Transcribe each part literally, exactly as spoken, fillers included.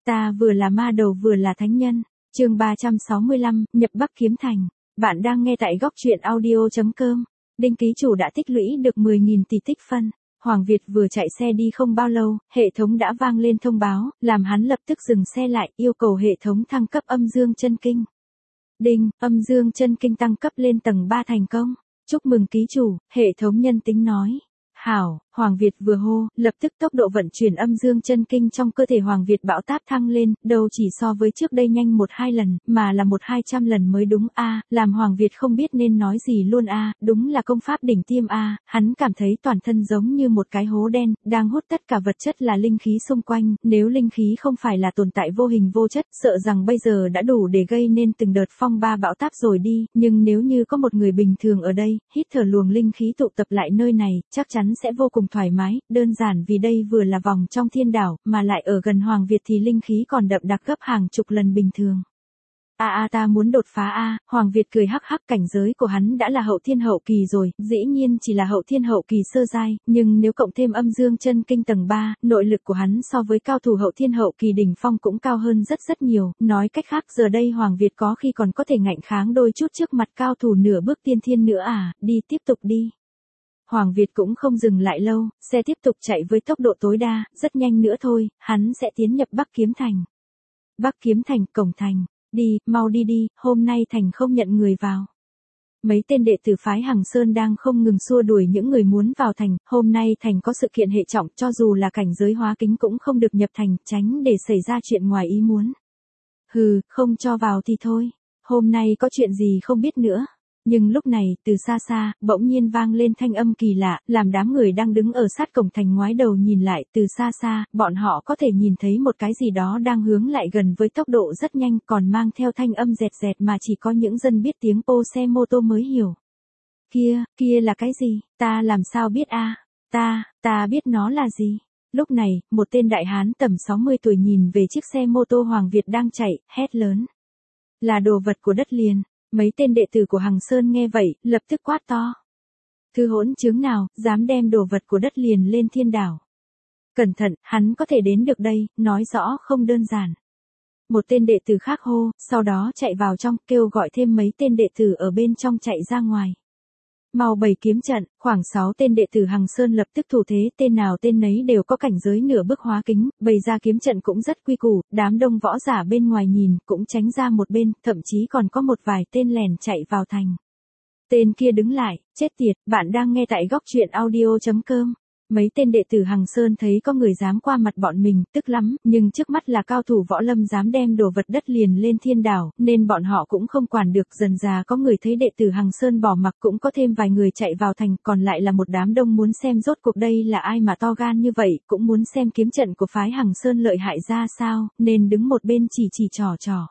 Ta vừa là ma đầu vừa là thánh nhân. Chương ba trăm sáu mươi lăm, nhập Bắc Kiếm Thành. Bạn đang nghe tại góc truyện audio chấm com. Đinh ký chủ đã tích lũy được mười nghìn tỷ tích phân. Hoàng Việt vừa chạy xe đi không bao lâu, hệ thống đã vang lên thông báo, làm hắn lập tức dừng xe lại, yêu cầu hệ thống thăng cấp âm dương chân kinh. Đinh, âm dương chân kinh tăng cấp lên tầng ba thành công. Chúc mừng ký chủ, hệ thống nhân tính nói. Hảo, Hoàng Việt vừa hô, lập tức tốc độ vận chuyển âm dương chân kinh trong cơ thể Hoàng Việt bão táp thăng lên, đâu chỉ so với trước đây nhanh một hai lần, mà là một hai trăm lần mới đúng a, à, làm Hoàng Việt không biết nên nói gì luôn a, à, đúng là công pháp đỉnh tiêm a, à, hắn cảm thấy toàn thân giống như một cái hố đen, đang hút tất cả vật chất là linh khí xung quanh, nếu linh khí không phải là tồn tại vô hình vô chất, sợ rằng bây giờ đã đủ để gây nên từng đợt phong ba bão táp rồi đi, nhưng nếu như có một người bình thường ở đây, hít thở luồng linh khí tụ tập lại nơi này, chắc chắn sẽ vô cùng thoải mái, đơn giản vì đây vừa là vòng trong thiên đảo, mà lại ở gần Hoàng Việt thì linh khí còn đậm đặc gấp hàng chục lần bình thường. A a ta muốn đột phá a, Hoàng Việt cười hắc hắc, cảnh giới của hắn đã là hậu thiên hậu kỳ rồi, dĩ nhiên chỉ là hậu thiên hậu kỳ sơ giai, nhưng nếu cộng thêm âm dương chân kinh tầng ba, nội lực của hắn so với cao thủ hậu thiên hậu kỳ đỉnh phong cũng cao hơn rất rất nhiều, nói cách khác giờ đây Hoàng Việt có khi còn có thể ngạnh kháng đôi chút trước mặt cao thủ nửa bước tiên thiên nữa à, đi tiếp tục đi. Hoàng Việt cũng không dừng lại lâu, xe tiếp tục chạy với tốc độ tối đa, rất nhanh nữa thôi, hắn sẽ tiến nhập Bắc Kiếm Thành. Bắc Kiếm Thành, cổng thành, đi, mau đi đi, hôm nay thành không nhận người vào. Mấy tên đệ tử phái Hằng Sơn đang không ngừng xua đuổi những người muốn vào thành, hôm nay thành có sự kiện hệ trọng, cho dù là cảnh giới hóa kính cũng không được nhập thành, tránh để xảy ra chuyện ngoài ý muốn. Hừ, không cho vào thì thôi, hôm nay có chuyện gì không biết nữa. Nhưng lúc này, từ xa xa, bỗng nhiên vang lên thanh âm kỳ lạ, làm đám người đang đứng ở sát cổng thành ngoái đầu nhìn lại, từ xa xa, bọn họ có thể nhìn thấy một cái gì đó đang hướng lại gần với tốc độ rất nhanh, còn mang theo thanh âm dẹt dẹt mà chỉ có những dân biết tiếng ô xe mô tô mới hiểu. Kia, kia là cái gì, ta làm sao biết a, ta, ta biết nó là gì. Lúc này, một tên đại hán tầm sáu mươi tuổi nhìn về chiếc xe mô tô Hoàng Việt đang chạy, hét lớn. Là đồ vật của đất liền. Mấy tên đệ tử của Hằng Sơn nghe vậy, lập tức quát to. Thứ hỗn chứng nào, dám đem đồ vật của đất liền lên thiên đảo. Cẩn thận, hắn có thể đến được đây, nói rõ không đơn giản. Một tên đệ tử khác hô, sau đó chạy vào trong, kêu gọi thêm mấy tên đệ tử ở bên trong chạy ra ngoài. Mau bày kiếm trận, khoảng sáu tên đệ tử Hằng Sơn lập tức thủ thế, tên nào tên nấy đều có cảnh giới nửa bước hóa kính, bày ra kiếm trận cũng rất quy củ, đám đông võ giả bên ngoài nhìn, cũng tránh ra một bên, thậm chí còn có một vài tên lèn chạy vào thành. Tên kia đứng lại, chết tiệt, bạn đang nghe tại góc truyện audio chấm com. Mấy tên đệ tử Hằng Sơn thấy có người dám qua mặt bọn mình, tức lắm, nhưng trước mắt là cao thủ võ lâm dám đem đồ vật đất liền lên thiên đảo, nên bọn họ cũng không quản được, dần dà có người thấy đệ tử Hằng Sơn bỏ mặc, cũng có thêm vài người chạy vào thành, còn lại là một đám đông muốn xem rốt cuộc đây là ai mà to gan như vậy, cũng muốn xem kiếm trận của phái Hằng Sơn lợi hại ra sao, nên đứng một bên chỉ chỉ trò trò.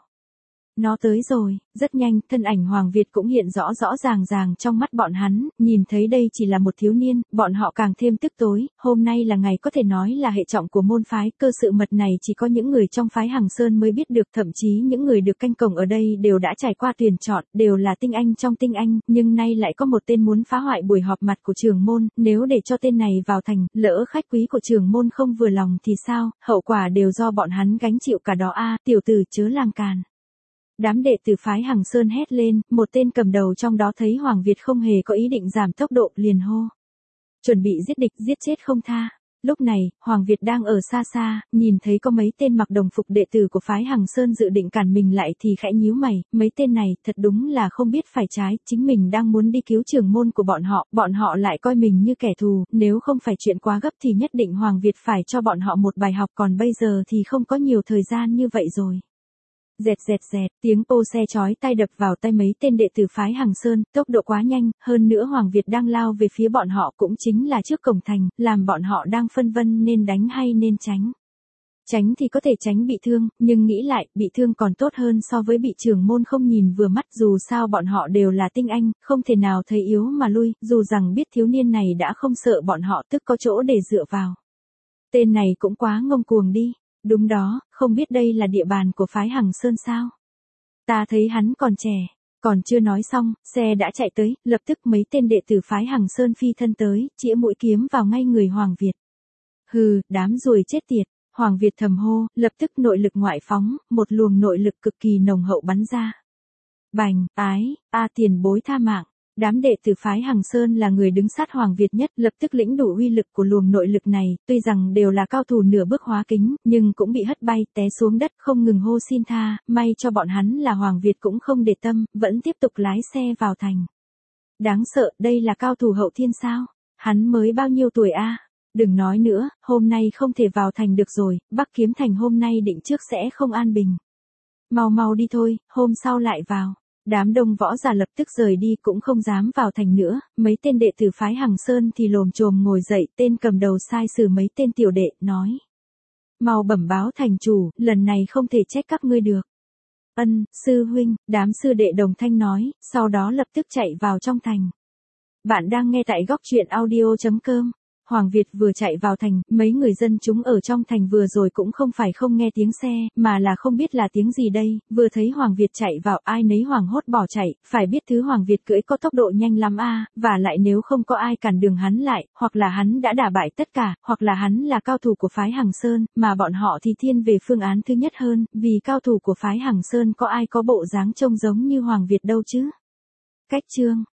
Nó tới rồi, rất nhanh, thân ảnh Hoàng Việt cũng hiện rõ rõ ràng ràng trong mắt bọn hắn, nhìn thấy đây chỉ là một thiếu niên, bọn họ càng thêm tức tối, hôm nay là ngày có thể nói là hệ trọng của môn phái, cơ sự mật này chỉ có những người trong phái Hằng Sơn mới biết được, thậm chí những người được canh cổng ở đây đều đã trải qua tuyển chọn, đều là tinh anh trong tinh anh, nhưng nay lại có một tên muốn phá hoại buổi họp mặt của trưởng môn, nếu để cho tên này vào thành, lỡ khách quý của trưởng môn không vừa lòng thì sao, hậu quả đều do bọn hắn gánh chịu cả đó a, tiểu tử chớ làm càn. Đám đệ tử phái Hằng Sơn hét lên, một tên cầm đầu trong đó thấy Hoàng Việt không hề có ý định giảm tốc độ, liền hô. Chuẩn bị giết địch, giết chết không tha. Lúc này, Hoàng Việt đang ở xa xa, nhìn thấy có mấy tên mặc đồng phục đệ tử của phái Hằng Sơn dự định cản mình lại thì khẽ nhíu mày, mấy tên này thật đúng là không biết phải trái, chính mình đang muốn đi cứu trưởng môn của bọn họ, bọn họ lại coi mình như kẻ thù, nếu không phải chuyện quá gấp thì nhất định Hoàng Việt phải cho bọn họ một bài học, còn bây giờ thì không có nhiều thời gian như vậy rồi. Dẹt dẹt dẹt, tiếng ô xe chói tai đập vào tay mấy tên đệ tử phái Hằng Sơn, tốc độ quá nhanh, hơn nữa Hoàng Việt đang lao về phía bọn họ cũng chính là trước cổng thành, làm bọn họ đang phân vân nên đánh hay nên tránh. Tránh thì có thể tránh bị thương, nhưng nghĩ lại, bị thương còn tốt hơn so với bị trưởng môn không nhìn vừa mắt, dù sao bọn họ đều là tinh anh, không thể nào thấy yếu mà lui, dù rằng biết thiếu niên này đã không sợ bọn họ, tức có chỗ để dựa vào. Tên này cũng quá ngông cuồng đi. Đúng đó, không biết đây là địa bàn của phái Hằng Sơn sao? Ta thấy hắn còn trẻ, còn chưa nói xong, xe đã chạy tới, lập tức mấy tên đệ tử phái Hằng Sơn phi thân tới, chĩa mũi kiếm vào ngay người Hoàng Việt. Hừ, đám ruồi chết tiệt, Hoàng Việt thầm hô, lập tức nội lực ngoại phóng, một luồng nội lực cực kỳ nồng hậu bắn ra. Bành, ái, a tiền bối tha mạng. Đám đệ tử phái Hằng Sơn là người đứng sát Hoàng Việt nhất, lập tức lĩnh đủ uy lực của luồng nội lực này, tuy rằng đều là cao thủ nửa bước hóa kính, nhưng cũng bị hất bay, té xuống đất không ngừng hô xin tha, may cho bọn hắn là Hoàng Việt cũng không để tâm, vẫn tiếp tục lái xe vào thành. Đáng sợ, đây là cao thủ hậu thiên sao? Hắn mới bao nhiêu tuổi a? Đừng nói nữa, hôm nay không thể vào thành được rồi, Bắc Kiếm Thành hôm nay định trước sẽ không an bình. Mau mau đi thôi, hôm sau lại vào. Đám đông võ giả lập tức rời đi cũng không dám vào thành nữa, mấy tên đệ tử phái Hằng Sơn thì lồm chồm ngồi dậy, tên cầm đầu sai xử mấy tên tiểu đệ, nói. Mau bẩm báo thành chủ, lần này không thể trách các ngươi được. Ân, sư huynh, đám sư đệ đồng thanh nói, sau đó lập tức chạy vào trong thành. Bạn đang nghe tại góc truyện audio chấm com. Hoàng Việt vừa chạy vào thành, mấy người dân chúng ở trong thành vừa rồi cũng không phải không nghe tiếng xe, mà là không biết là tiếng gì đây, vừa thấy Hoàng Việt chạy vào ai nấy hoảng hốt bỏ chạy, phải biết thứ Hoàng Việt cưỡi có tốc độ nhanh lắm a, và lại nếu không có ai cản đường hắn lại, hoặc là hắn đã đả bại tất cả, hoặc là hắn là cao thủ của phái Hằng Sơn, mà bọn họ thì thiên về phương án thứ nhất hơn, vì cao thủ của phái Hằng Sơn có ai có bộ dáng trông giống như Hoàng Việt đâu chứ. Cách chương